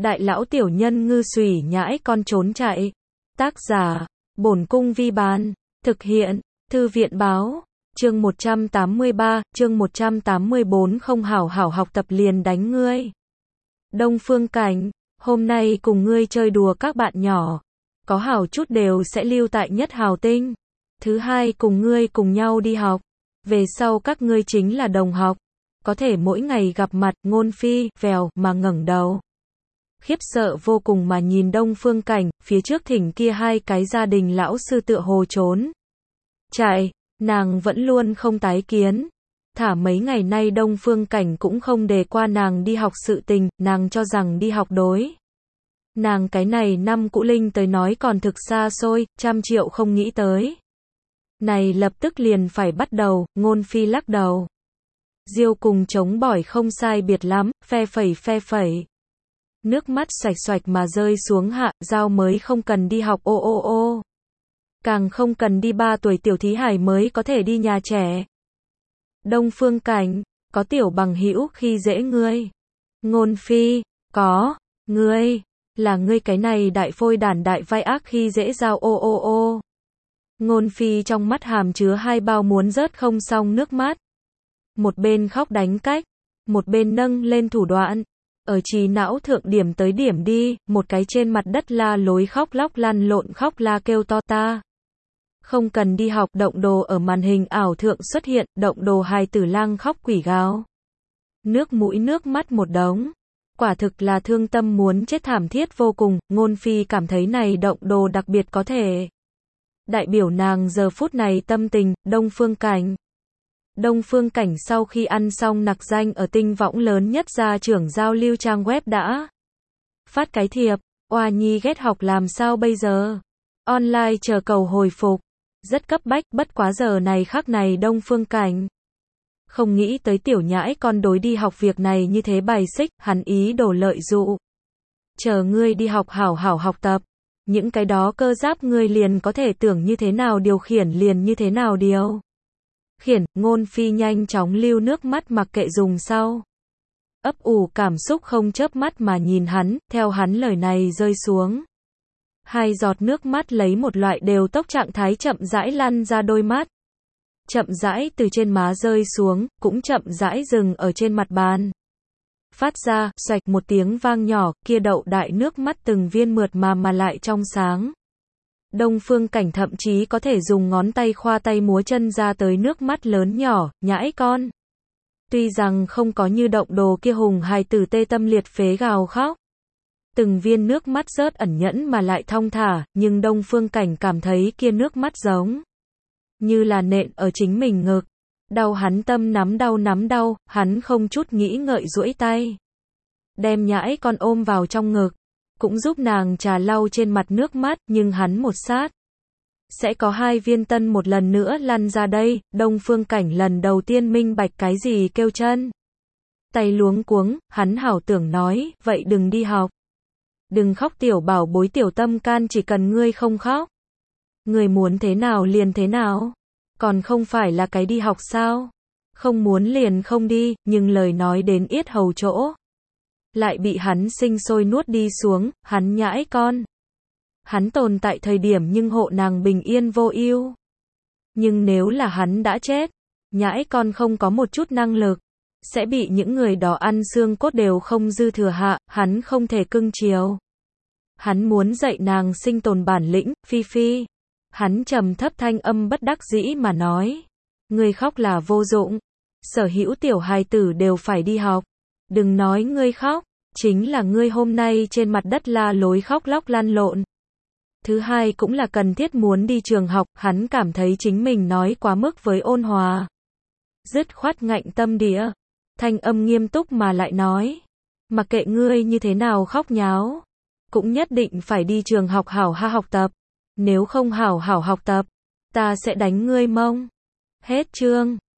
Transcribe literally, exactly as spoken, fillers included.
Đại lão tiểu nhân ngư xùy nhãi con trốn chạy. Tác giả, Bổn Cung Vi Bán. Thực hiện, Thư viện Báo. Chương một trăm tám mươi ba, chương một trăm tám mươi bốn không hảo hảo học tập liền đánh ngươi. Đông Phương Cảnh, hôm nay cùng ngươi chơi đùa các bạn nhỏ. Có hảo chút đều sẽ lưu tại Nhất Hào Tinh. Thứ hai cùng ngươi cùng nhau đi học. Về sau các ngươi chính là đồng học. Có thể mỗi ngày gặp mặt, Ngôn Phi, vèo, mà ngẩng đầu. Khiếp sợ vô cùng mà nhìn Đông Phương Cảnh, phía trước thỉnh kia hai cái gia đình lão sư tựa hồ trốn chạy, nàng vẫn luôn không tái kiến. Thả mấy ngày nay Đông Phương Cảnh cũng không đề qua nàng đi học sự tình, nàng cho rằng đi học đối. Nàng cái này năm cũ linh tới nói còn thực xa xôi, trăm triệu không nghĩ tới. Này lập tức liền phải bắt đầu, Ngôn Phi lắc đầu. Diêu cùng chống bỏi không sai biệt lắm, phe phẩy phe phẩy. Nước mắt xoạch xoạch mà rơi xuống hạ, Giao mới không cần đi học ô ô ô. Càng không cần đi ba tuổi tiểu thí hải mới có thể đi nhà trẻ. Đông Phương Cảnh, có tiểu bằng hữu khi dễ ngươi. Ngôn Phi, có, ngươi, là ngươi cái này đại phôi đản đại vai ác khi dễ Giao ô ô ô. Ngôn Phi trong mắt hàm chứa hai bao muốn rớt không xong nước mắt. Một bên khóc đánh cách, một bên nâng lên thủ đoạn. Ở trí não thượng điểm tới điểm đi, một cái trên mặt đất la lối khóc lóc lăn lộn khóc la kêu to ta. Không cần đi học, động đồ ở màn hình ảo thượng xuất hiện, động đồ hài tử lang khóc quỷ gào. Nước mũi nước mắt một đống. Quả thực là thương tâm muốn chết thảm thiết vô cùng, Ngôn Phi cảm thấy này động đồ đặc biệt có thể. Đại biểu nàng giờ phút này tâm tình, Đông Phương Cảnh. Đông Phương Cảnh sau khi ăn xong nặc danh ở tinh võng lớn nhất gia trưởng giao lưu trang web đã phát cái thiệp, oa nhi ghét học làm sao bây giờ? Online chờ cầu hồi phục. Rất cấp bách, bất quá giờ này khắc này Đông Phương Cảnh. Không nghĩ tới tiểu nhãi con đối đi học việc này như thế bài xích, hắn ý đồ lợi dụ. Chờ ngươi đi học hảo hảo học tập. Những cái đó cơ giáp ngươi liền có thể tưởng như thế nào điều khiển liền như thế nào điều. Khiển, Ngôn Phi nhanh chóng lưu nước mắt mặc kệ dùng sau. Ấp ủ cảm xúc không chớp mắt mà nhìn hắn, theo hắn lời này rơi xuống. Hai giọt nước mắt lấy một loại đều tốc trạng thái chậm rãi lăn ra đôi mắt. Chậm rãi từ trên má rơi xuống, cũng chậm rãi dừng ở trên mặt bàn. Phát ra, xoạch một tiếng vang nhỏ, kia đậu đại nước mắt từng viên mượt mà mà lại trong sáng. Đông Phương Cảnh thậm chí có thể dùng ngón tay khoa tay múa chân ra tới nước mắt lớn nhỏ, nhãi con. Tuy rằng không có như động đồ kia hùng hài tử tê tâm liệt phế gào khóc. Từng viên nước mắt rớt ẩn nhẫn mà lại thong thả, nhưng Đông Phương Cảnh cảm thấy kia nước mắt giống như là nện ở chính mình ngực. Đau hắn tâm nắm đau nắm đau, hắn không chút nghĩ ngợi duỗi tay. Đem nhãi con ôm vào trong ngực. Cũng giúp nàng trà lau trên mặt nước mắt, nhưng hắn một sát. Sẽ có hai viên tân một lần nữa lăn ra đây, Đông Phương Cảnh lần đầu tiên minh bạch cái gì kêu chân. Tay luống cuống, hắn hảo tưởng nói, vậy đừng đi học. Đừng khóc tiểu bảo bối tiểu tâm can chỉ cần ngươi không khóc. Ngươi muốn thế nào liền thế nào. Còn không phải là cái đi học sao. Không muốn liền không đi, nhưng lời nói đến yết hầu chỗ. Lại bị hắn sinh sôi nuốt đi xuống, hắn nhãi con. Hắn tồn tại thời điểm nhưng hộ nàng bình yên vô ưu. Nhưng nếu là hắn đã chết, nhãi con không có một chút năng lực, sẽ bị những người đó ăn xương cốt đều không dư thừa hạ, hắn không thể cưng chiều. Hắn muốn dạy nàng sinh tồn bản lĩnh, Phi Phi. Hắn trầm thấp thanh âm bất đắc dĩ mà nói. Ngươi khóc là vô dụng. Sở hữu tiểu hài tử đều phải đi học. Đừng nói ngươi khóc, chính là ngươi hôm nay trên mặt đất la lối khóc lóc lăn lộn. Thứ hai cũng là cần thiết muốn đi trường học, hắn cảm thấy chính mình nói quá mức với ôn hòa. Dứt khoát ngạnh tâm địa, thanh âm nghiêm túc mà lại nói. Mặc kệ ngươi như thế nào khóc nháo, cũng nhất định phải đi trường học hảo ha học tập. Nếu không hảo hảo học tập, ta sẽ đánh ngươi mông. Hết chương.